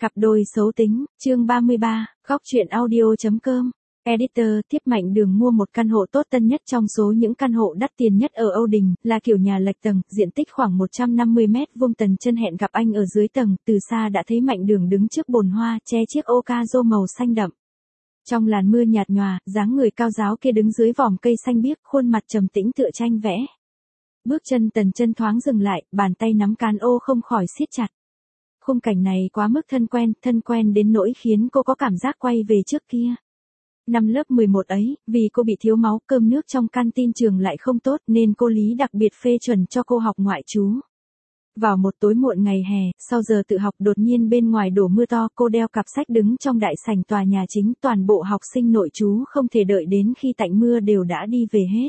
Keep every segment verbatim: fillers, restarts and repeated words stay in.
Cặp đôi xấu tính, chương ba mươi ba, góc truyện audio.com. Editor, tiếp Mạnh Đường mua một căn hộ tốt tân nhất trong số những căn hộ đắt tiền nhất ở Âu Đình, là kiểu nhà lệch tầng, diện tích khoảng một trăm năm mươi mét vuông. Tần Chân hẹn gặp anh ở dưới tầng, từ xa đã thấy Mạnh Đường đứng trước bồn hoa, che chiếc ô ca rô màu xanh đậm. Trong làn mưa nhạt nhòa, dáng người cao ráo kia đứng dưới vòm cây xanh biếc, khuôn mặt trầm tĩnh tựa tranh vẽ. Bước chân Tần Chân thoáng dừng lại, bàn tay nắm cán ô không khỏi siết chặt. Khung cảnh này quá mức thân quen, thân quen đến nỗi khiến cô có cảm giác quay về trước kia. Năm lớp mười một ấy, vì cô bị thiếu máu, cơm nước trong canteen trường lại không tốt nên cô Lý đặc biệt phê chuẩn cho cô học ngoại trú. Vào một tối muộn ngày hè, sau giờ tự học đột nhiên bên ngoài đổ mưa to, cô đeo cặp sách đứng trong đại sảnh tòa nhà chính, toàn bộ học sinh nội trú không thể đợi đến khi tạnh mưa đều đã đi về hết.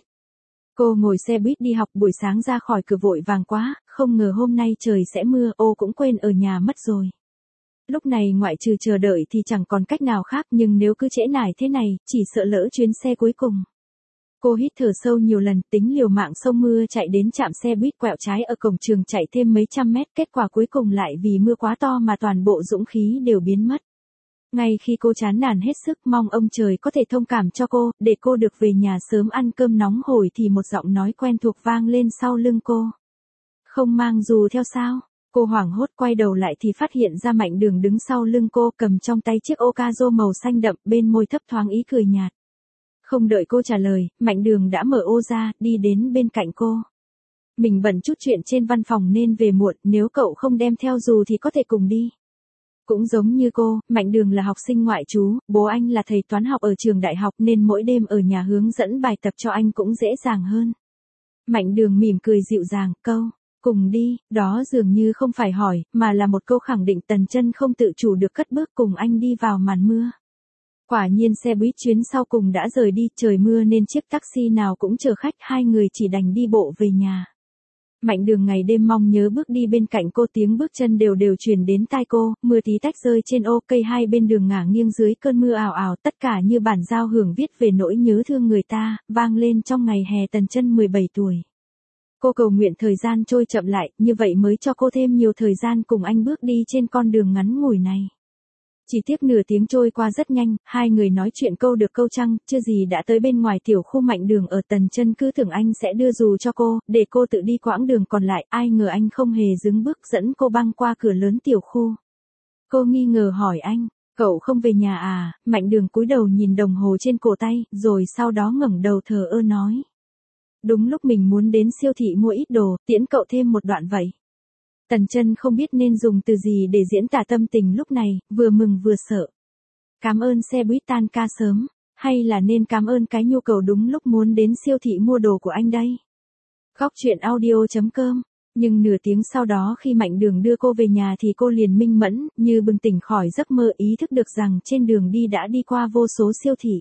Cô ngồi xe buýt đi học, buổi sáng ra khỏi cửa vội vàng quá, không ngờ hôm nay trời sẽ mưa, ô cũng quên ở nhà mất rồi. Lúc này ngoại trừ chờ đợi thì chẳng còn cách nào khác, nhưng nếu cứ trễ nải thế này, chỉ sợ lỡ chuyến xe cuối cùng. Cô hít thở sâu nhiều lần, tính liều mạng xông mưa chạy đến trạm xe buýt quẹo trái ở cổng trường, chạy thêm mấy trăm mét, kết quả cuối cùng lại vì mưa quá to mà toàn bộ dũng khí đều biến mất. Ngay khi cô chán nản hết sức mong ông trời có thể thông cảm cho cô, để cô được về nhà sớm ăn cơm nóng hổi, thì một giọng nói quen thuộc vang lên sau lưng cô. Không mang dù theo sao? Cô hoảng hốt quay đầu lại thì phát hiện ra Mạnh Đường đứng sau lưng cô, cầm trong tay chiếc ô ca rô màu xanh đậm, bên môi thấp thoáng ý cười nhạt. Không đợi cô trả lời, Mạnh Đường đã mở ô ra, đi đến bên cạnh cô. Mình bận chút chuyện trên văn phòng nên về muộn, nếu cậu không đem theo dù thì có thể cùng đi. Cũng giống như cô, Mạnh Đường là học sinh ngoại trú, bố anh là thầy toán học ở trường đại học nên mỗi đêm ở nhà hướng dẫn bài tập cho anh cũng dễ dàng hơn. Mạnh Đường mỉm cười dịu dàng, câu, cùng đi, đó dường như không phải hỏi, mà là một câu khẳng định. Tần Chân không tự chủ được cất bước cùng anh đi vào màn mưa. Quả nhiên xe buýt chuyến sau cùng đã rời đi, trời mưa nên chiếc taxi nào cũng chở khách, hai người chỉ đành đi bộ về nhà. Mạnh Đường ngày đêm mong nhớ bước đi bên cạnh cô, tiếng bước chân đều đều truyền đến tai cô, mưa tí tách rơi trên ô cây hai bên đường ngả nghiêng dưới cơn mưa ào ào, tất cả như bản giao hưởng viết về nỗi nhớ thương người ta, vang lên trong ngày hè. Tần Chân mười bảy tuổi. Cô cầu nguyện thời gian trôi chậm lại, như vậy mới cho cô thêm nhiều thời gian cùng anh bước đi trên con đường ngắn ngủi này. Chỉ tiếc nửa tiếng trôi qua rất nhanh, hai người nói chuyện câu được câu trăng, chưa gì đã tới bên ngoài tiểu khu Mạnh Đường ở. Tần Chân cứ tưởng anh sẽ đưa dù cho cô, để cô tự đi quãng đường còn lại, ai ngờ anh không hề dừng bước, dẫn cô băng qua cửa lớn tiểu khu. Cô nghi ngờ hỏi anh, cậu không về nhà à? Mạnh Đường cúi đầu nhìn đồng hồ trên cổ tay, rồi sau đó ngẩng đầu thờ ơ nói. Đúng lúc mình muốn đến siêu thị mua ít đồ, tiễn cậu thêm một đoạn vậy. Tần Chân không biết nên dùng từ gì để diễn tả tâm tình lúc này, vừa mừng vừa sợ. Cảm ơn xe buýt tan ca sớm, hay là nên cảm ơn cái nhu cầu đúng lúc muốn đến siêu thị mua đồ của anh đây? Góc truyện audio.com. Nhưng nửa tiếng sau đó khi Mạnh Đường đưa cô về nhà thì cô liền minh mẫn, như bừng tỉnh khỏi giấc mơ, ý thức được rằng trên đường đi đã đi qua vô số siêu thị.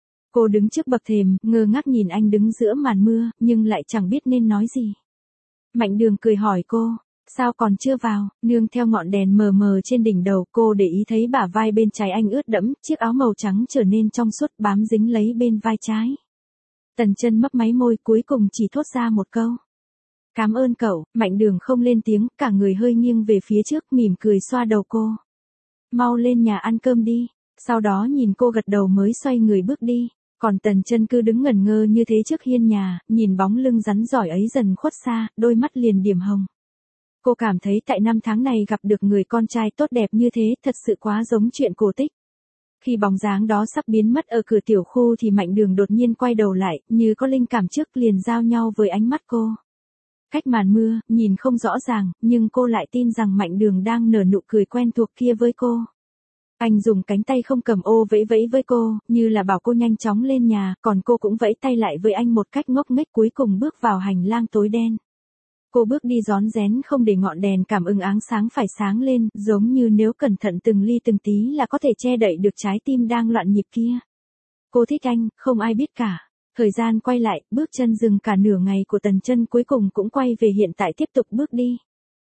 Cô đứng trước bậc thềm, ngơ ngác nhìn anh đứng giữa màn mưa, nhưng lại chẳng biết nên nói gì. Mạnh Đường cười hỏi cô, sao còn chưa vào? Nương theo ngọn đèn mờ mờ trên đỉnh đầu, cô để ý thấy bả vai bên trái anh ướt đẫm, chiếc áo màu trắng trở nên trong suốt bám dính lấy bên vai trái. Tần Chân mấp máy môi, cuối cùng chỉ thốt ra một câu. Cảm ơn cậu. Mạnh Đường không lên tiếng, cả người hơi nghiêng về phía trước, mỉm cười xoa đầu cô. Mau lên nhà ăn cơm đi. Sau đó nhìn cô gật đầu mới xoay người bước đi. Còn Tần Chân cứ đứng ngẩn ngơ như thế trước hiên nhà, nhìn bóng lưng rắn giỏi ấy dần khuất xa, đôi mắt liền điểm hồng. Cô cảm thấy tại năm tháng này gặp được người con trai tốt đẹp như thế thật sự quá giống chuyện cổ tích. Khi bóng dáng đó sắp biến mất ở cửa tiểu khu thì Mạnh Đường đột nhiên quay đầu lại, như có linh cảm trước liền giao nhau với ánh mắt cô. Cách màn mưa, nhìn không rõ ràng, nhưng cô lại tin rằng Mạnh Đường đang nở nụ cười quen thuộc kia với cô. Anh dùng cánh tay không cầm ô vẫy vẫy với cô, như là bảo cô nhanh chóng lên nhà, còn cô cũng vẫy tay lại với anh một cách ngốc nghếch, cuối cùng bước vào hành lang tối đen. Cô bước đi rón rén không để ngọn đèn cảm ứng áng sáng phải sáng lên, giống như nếu cẩn thận từng ly từng tí là có thể che đậy được trái tim đang loạn nhịp kia. Cô thích anh, không ai biết cả. Thời gian quay lại, bước chân dừng cả nửa ngày của Tần Chân cuối cùng cũng quay về hiện tại tiếp tục bước đi.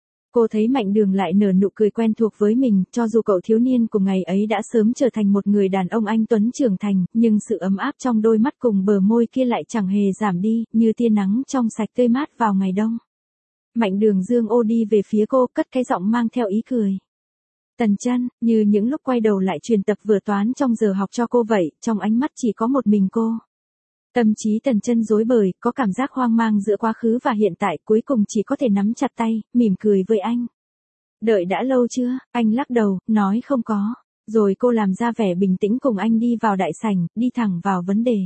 Cô thấy Mạnh Đường lại nở nụ cười quen thuộc với mình, cho dù cậu thiếu niên cùng ngày ấy đã sớm trở thành một người đàn ông anh tuấn trưởng thành, nhưng sự ấm áp trong đôi mắt cùng bờ môi kia lại chẳng hề giảm đi, như tia nắng trong sạch tươi mát vào ngày đông. Mạnh Đường dương ô đi về phía cô, cất cái giọng mang theo ý cười. Tần Chân, như những lúc quay đầu lại truyền tập vừa toán trong giờ học cho cô vậy, trong ánh mắt chỉ có một mình cô. Tâm trí Tần Chân rối bời, có cảm giác hoang mang giữa quá khứ và hiện tại, cuối cùng chỉ có thể nắm chặt tay, mỉm cười với anh. Đợi đã lâu chưa? Anh lắc đầu, nói không có. Rồi cô làm ra vẻ bình tĩnh cùng anh đi vào đại sảnh, đi thẳng vào vấn đề.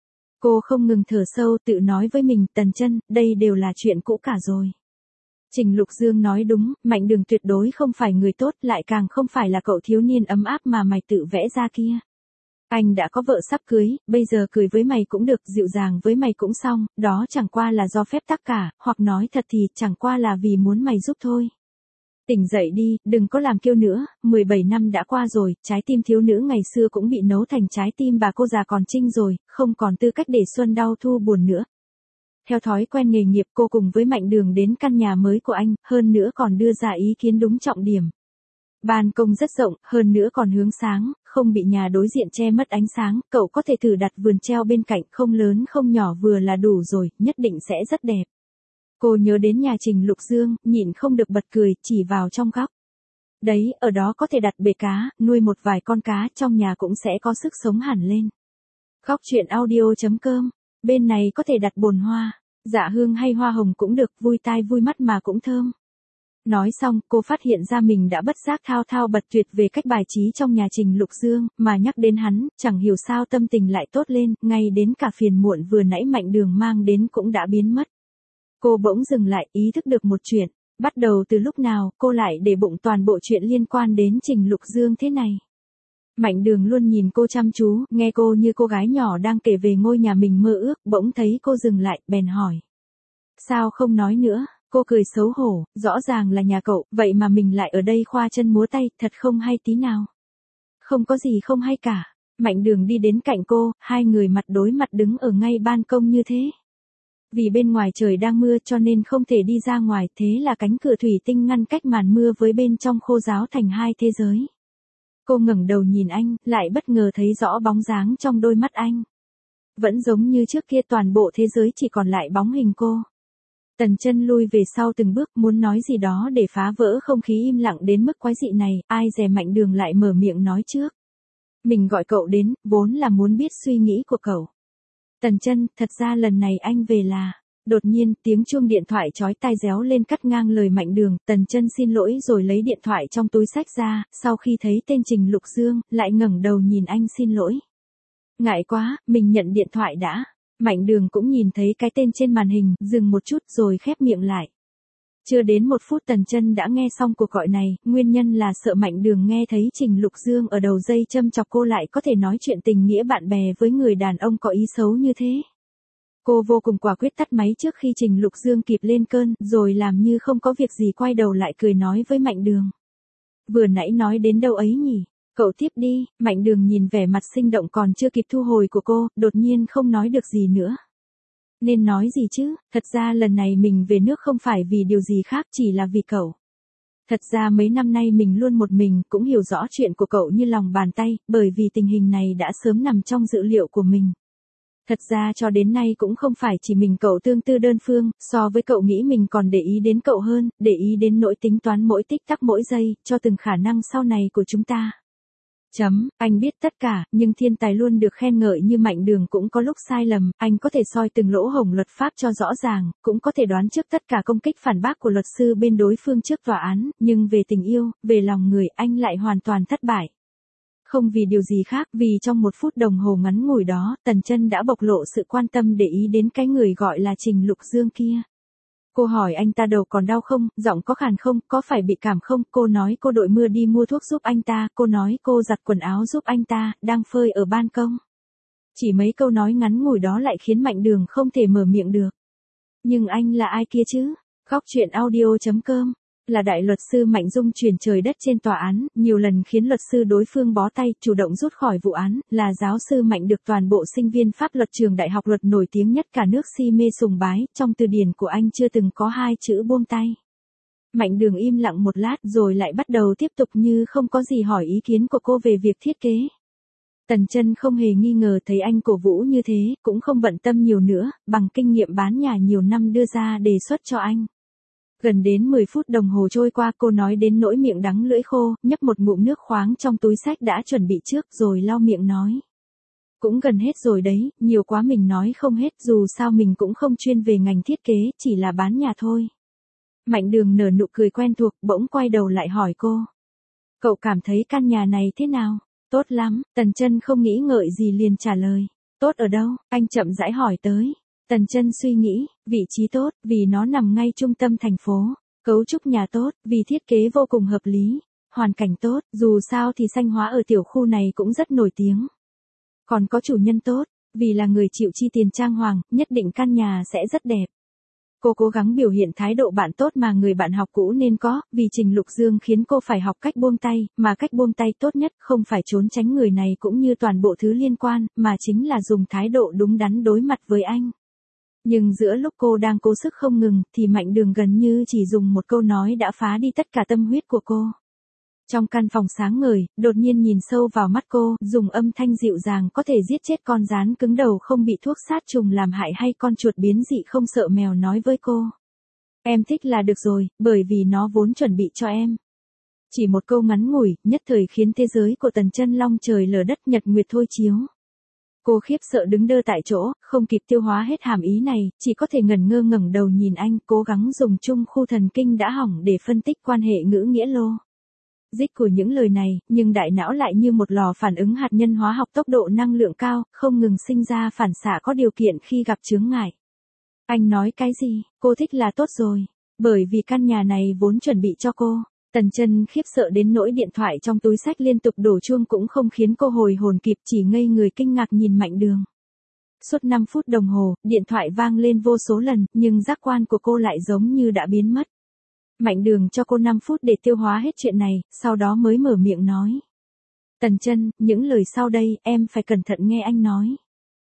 Cô không ngừng thở sâu tự nói với mình, Tần Chân, đây đều là chuyện cũ cả rồi. Trình Lục Dương nói đúng, Mạnh Đường tuyệt đối không phải người tốt, lại càng không phải là cậu thiếu niên ấm áp mà mày tự vẽ ra kia. Anh đã có vợ sắp cưới, bây giờ cười với mày cũng được, dịu dàng với mày cũng xong, đó chẳng qua là do phép tắc cả, hoặc nói thật thì chẳng qua là vì muốn mày giúp thôi. Tỉnh dậy đi, đừng có làm kiêu nữa, mười bảy năm đã qua rồi, trái tim thiếu nữ ngày xưa cũng bị nấu thành trái tim bà cô già còn trinh rồi, không còn tư cách để xuân đau thu buồn nữa. Theo thói quen nghề nghiệp cô cùng với Mạnh Đường đến căn nhà mới của anh, hơn nữa còn đưa ra ý kiến đúng trọng điểm. Ban công rất rộng, hơn nữa còn hướng sáng, không bị nhà đối diện che mất ánh sáng, cậu có thể thử đặt vườn treo bên cạnh, không lớn không nhỏ vừa là đủ rồi, nhất định sẽ rất đẹp. Cô nhớ đến nhà Trình Lục Dương, nhịn không được bật cười, chỉ vào trong góc. Đấy, ở đó có thể đặt bể cá, nuôi một vài con cá, trong nhà cũng sẽ có sức sống hẳn lên. Góc truyện audio chấm com, bên này có thể đặt bồn hoa, dạ hương hay hoa hồng cũng được, vui tai vui mắt mà cũng thơm. Nói xong, cô phát hiện ra mình đã bất giác thao thao bật tuyệt về cách bài trí trong nhà Trình Lục Dương, mà nhắc đến hắn, chẳng hiểu sao tâm tình lại tốt lên, ngay đến cả phiền muộn vừa nãy Mạnh Đường mang đến cũng đã biến mất. Cô bỗng dừng lại, ý thức được một chuyện, bắt đầu từ lúc nào cô lại để bụng toàn bộ chuyện liên quan đến Trình Lục Dương thế này. Mạnh Đường luôn nhìn cô chăm chú, nghe cô như cô gái nhỏ đang kể về ngôi nhà mình mơ ước, bỗng thấy cô dừng lại, bèn hỏi. Sao không nói nữa? Cô cười xấu hổ, rõ ràng là nhà cậu, vậy mà mình lại ở đây khoa chân múa tay, thật không hay tí nào. Không có gì không hay cả. Mạnh Đường đi đến cạnh cô, hai người mặt đối mặt đứng ở ngay ban công như thế. Vì bên ngoài trời đang mưa cho nên không thể đi ra ngoài, thế là cánh cửa thủy tinh ngăn cách màn mưa với bên trong khô ráo thành hai thế giới. Cô ngẩng đầu nhìn anh, lại bất ngờ thấy rõ bóng dáng trong đôi mắt anh. Vẫn giống như trước kia, toàn bộ thế giới chỉ còn lại bóng hình cô. Tần Chân lui về sau từng bước, muốn nói gì đó để phá vỡ không khí im lặng đến mức quái dị này, ai dè Mạnh Đường lại mở miệng nói trước. Mình gọi cậu đến, vốn là muốn biết suy nghĩ của cậu. Tần Chân, thật ra lần này anh về là... Đột nhiên, tiếng chuông điện thoại chói tai réo lên cắt ngang lời Mạnh Đường, Tần Chân xin lỗi rồi lấy điện thoại trong túi xách ra, sau khi thấy tên Trình Lục Dương, lại ngẩng đầu nhìn anh xin lỗi. Ngại quá, mình nhận điện thoại đã. Mạnh Đường cũng nhìn thấy cái tên trên màn hình, dừng một chút rồi khép miệng lại. Chưa đến một phút Tần Chân đã nghe xong cuộc gọi này, nguyên nhân là sợ Mạnh Đường nghe thấy Trình Lục Dương ở đầu dây châm chọc cô lại có thể nói chuyện tình nghĩa bạn bè với người đàn ông có ý xấu như thế. Cô vô cùng quả quyết tắt máy trước khi Trình Lục Dương kịp lên cơn, rồi làm như không có việc gì quay đầu lại cười nói với Mạnh Đường. Vừa nãy nói đến đâu ấy nhỉ? Cậu tiếp đi. Mạnh Đường nhìn vẻ mặt sinh động còn chưa kịp thu hồi của cô, đột nhiên không nói được gì nữa. Nên nói gì chứ, thật ra lần này mình về nước không phải vì điều gì khác, chỉ là vì cậu. Thật ra mấy năm nay mình luôn một mình, cũng hiểu rõ chuyện của cậu như lòng bàn tay, bởi vì tình hình này đã sớm nằm trong dự liệu của mình. Thật ra cho đến nay cũng không phải chỉ mình cậu tương tư đơn phương, so với cậu nghĩ mình còn để ý đến cậu hơn, để ý đến nỗi tính toán mỗi tích tắc mỗi giây, cho từng khả năng sau này của chúng ta. Chấm, anh biết tất cả, nhưng thiên tài luôn được khen ngợi như Mạnh Đường cũng có lúc sai lầm, anh có thể soi từng lỗ hổng luật pháp cho rõ ràng, cũng có thể đoán trước tất cả công kích phản bác của luật sư bên đối phương trước tòa án, nhưng về tình yêu, về lòng người, anh lại hoàn toàn thất bại. Không vì điều gì khác, vì trong một phút đồng hồ ngắn ngủi đó, Tần Chân đã bộc lộ sự quan tâm để ý đến cái người gọi là Trình Lục Dương kia. Cô hỏi anh ta đầu còn đau không, giọng có khàn không, có phải bị cảm không, cô nói cô đội mưa đi mua thuốc giúp anh ta, cô nói cô giặt quần áo giúp anh ta, đang phơi ở ban công. Chỉ mấy câu nói ngắn ngủi đó lại khiến Mạnh Đường không thể mở miệng được. Nhưng anh là ai kia chứ? Góc truyện audio chấm com là đại luật sư Mạnh Dung chuyển trời đất trên tòa án, nhiều lần khiến luật sư đối phương bó tay, chủ động rút khỏi vụ án, là giáo sư Mạnh được toàn bộ sinh viên pháp luật trường đại học luật nổi tiếng nhất cả nước si mê sùng bái, trong từ điển của anh chưa từng có hai chữ buông tay. Mạnh Đường im lặng một lát rồi lại bắt đầu tiếp tục như không có gì hỏi ý kiến của cô về việc thiết kế. Tần Chân không hề nghi ngờ thấy anh cổ vũ như thế, cũng không bận tâm nhiều nữa, bằng kinh nghiệm bán nhà nhiều năm đưa ra đề xuất cho anh. Gần đến mười phút đồng hồ trôi qua cô nói đến nỗi miệng đắng lưỡi khô, nhấp một ngụm nước khoáng trong túi xách đã chuẩn bị trước rồi lau miệng nói. Cũng gần hết rồi đấy, nhiều quá mình nói không hết dù sao mình cũng không chuyên về ngành thiết kế, chỉ là bán nhà thôi. Mạnh Đường nở nụ cười quen thuộc, bỗng quay đầu lại hỏi cô. Cậu cảm thấy căn nhà này thế nào? Tốt lắm, Tần Chân không nghĩ ngợi gì liền trả lời. Tốt ở đâu? Anh chậm rãi hỏi tới. Tần Chân suy nghĩ, vị trí tốt, vì nó nằm ngay trung tâm thành phố. Cấu trúc nhà tốt, vì thiết kế vô cùng hợp lý. Hoàn cảnh tốt, dù sao thì xanh hóa ở tiểu khu này cũng rất nổi tiếng. Còn có chủ nhân tốt, vì là người chịu chi tiền trang hoàng, nhất định căn nhà sẽ rất đẹp. Cô cố gắng biểu hiện thái độ bạn tốt mà người bạn học cũ nên có, vì Trình Lục Dương khiến cô phải học cách buông tay, mà cách buông tay tốt nhất không phải trốn tránh người này cũng như toàn bộ thứ liên quan, mà chính là dùng thái độ đúng đắn đối mặt với anh. Nhưng giữa lúc cô đang cố sức không ngừng, thì Mạnh Đường gần như chỉ dùng một câu nói đã phá đi tất cả tâm huyết của cô. Trong căn phòng sáng ngời, đột nhiên nhìn sâu vào mắt cô, dùng âm thanh dịu dàng có thể giết chết con gián cứng đầu không bị thuốc sát trùng làm hại hay con chuột biến dị không sợ mèo nói với cô. Em thích là được rồi, bởi vì nó vốn chuẩn bị cho em. Chỉ một câu ngắn ngủi, nhất thời khiến thế giới của Tần Chân long trời lở đất nhật nguyệt thôi chiếu. Cô khiếp sợ đứng đơ tại chỗ, không kịp tiêu hóa hết hàm ý này, chỉ có thể ngẩn ngơ ngẩng đầu nhìn anh, cố gắng dùng chung khu thần kinh đã hỏng để phân tích quan hệ ngữ nghĩa lô. Dích của những lời này, nhưng đại não lại như một lò phản ứng hạt nhân hóa học tốc độ năng lượng cao, không ngừng sinh ra phản xạ có điều kiện khi gặp chướng ngại. Anh nói cái gì? Cô thích là tốt rồi. Bởi vì căn nhà này vốn chuẩn bị cho cô. Tần Chân khiếp sợ đến nỗi điện thoại trong túi xách liên tục đổ chuông cũng không khiến cô hồi hồn kịp, chỉ ngây người kinh ngạc nhìn Mạnh Đường. Suốt năm phút đồng hồ, điện thoại vang lên vô số lần, nhưng giác quan của cô lại giống như đã biến mất. Mạnh Đường cho cô năm phút để tiêu hóa hết chuyện này, sau đó mới mở miệng nói. Tần Chân, những lời sau đây, em phải cẩn thận nghe anh nói.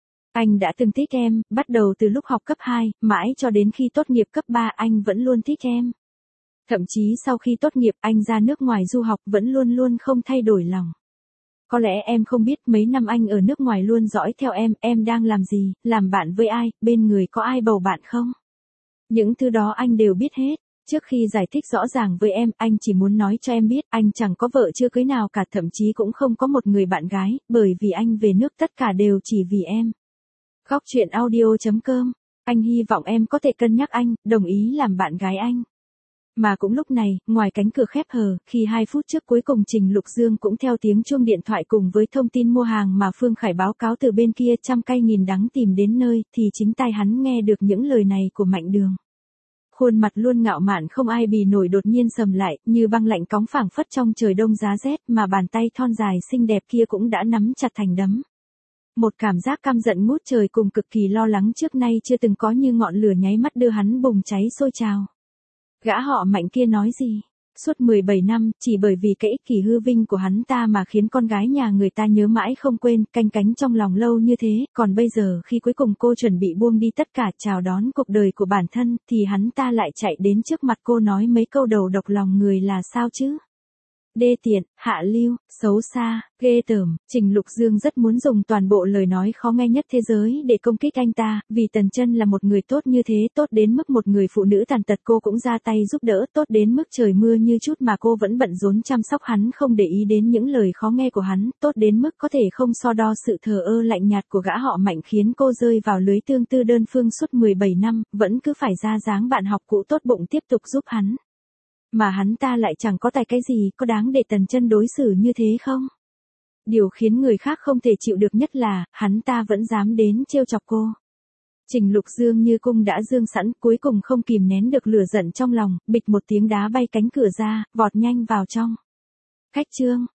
Anh đã từng thích em, bắt đầu từ lúc học cấp hai, mãi cho đến khi tốt nghiệp cấp ba anh vẫn luôn thích em. Thậm chí sau khi tốt nghiệp anh ra nước ngoài du học vẫn luôn luôn không thay đổi lòng. Có lẽ em không biết mấy năm anh ở nước ngoài luôn dõi theo em, em đang làm gì, làm bạn với ai, bên người có ai bầu bạn không? Những thứ đó anh đều biết hết. Trước khi giải thích rõ ràng với em, anh chỉ muốn nói cho em biết, anh chẳng có vợ chưa cưới nào cả, thậm chí cũng không có một người bạn gái, bởi vì anh về nước tất cả đều chỉ vì em. Góc truyện audio chấm com, anh hy vọng em có thể cân nhắc anh, đồng ý làm bạn gái anh. Mà cũng lúc này, ngoài cánh cửa khép hờ, khi hai phút trước cuối cùng Trình Lục Dương cũng theo tiếng chuông điện thoại cùng với thông tin mua hàng mà Phương Khải báo cáo từ bên kia trăm cay nghìn đắng tìm đến nơi, thì chính tai hắn nghe được những lời này của Mạnh Đường. Khuôn mặt luôn ngạo mạn không ai bì nổi đột nhiên sầm lại, như băng lạnh cóng phảng phất trong trời đông giá rét, mà bàn tay thon dài xinh đẹp kia cũng đã nắm chặt thành đấm. Một cảm giác căm giận ngút trời cùng cực kỳ lo lắng trước nay chưa từng có như ngọn lửa nháy mắt đưa hắn bùng cháy sôi trào. Gã họ Mạnh kia nói gì? Suốt mười bảy năm, chỉ bởi vì cái ích kỷ hư vinh của hắn ta mà khiến con gái nhà người ta nhớ mãi không quên, canh cánh trong lòng lâu như thế, còn bây giờ khi cuối cùng cô chuẩn bị buông đi tất cả chào đón cuộc đời của bản thân, thì hắn ta lại chạy đến trước mặt cô nói mấy câu đầu độc lòng người là sao chứ? Đê tiện, hạ lưu, xấu xa, ghê tởm. Trình Lục Dương rất muốn dùng toàn bộ lời nói khó nghe nhất thế giới để công kích anh ta, vì Tần Chân là một người tốt như thế, tốt đến mức một người phụ nữ tàn tật cô cũng ra tay giúp đỡ, tốt đến mức trời mưa như chút mà cô vẫn bận rốn chăm sóc hắn không để ý đến những lời khó nghe của hắn, tốt đến mức có thể không so đo sự thờ ơ lạnh nhạt của gã họ Mạnh khiến cô rơi vào lưới tương tư đơn phương suốt mười bảy năm, vẫn cứ phải ra dáng bạn học cũ tốt bụng tiếp tục giúp hắn. Mà hắn ta lại chẳng có tài cái gì, có đáng để Tần Chân đối xử như thế không? Điều khiến người khác không thể chịu được nhất là, hắn ta vẫn dám đến trêu chọc cô. Trình Lục Dương như cung đã dương sẵn, cuối cùng không kìm nén được lửa giận trong lòng, bịch một tiếng đá bay cánh cửa ra, vọt nhanh vào trong. Khách trương,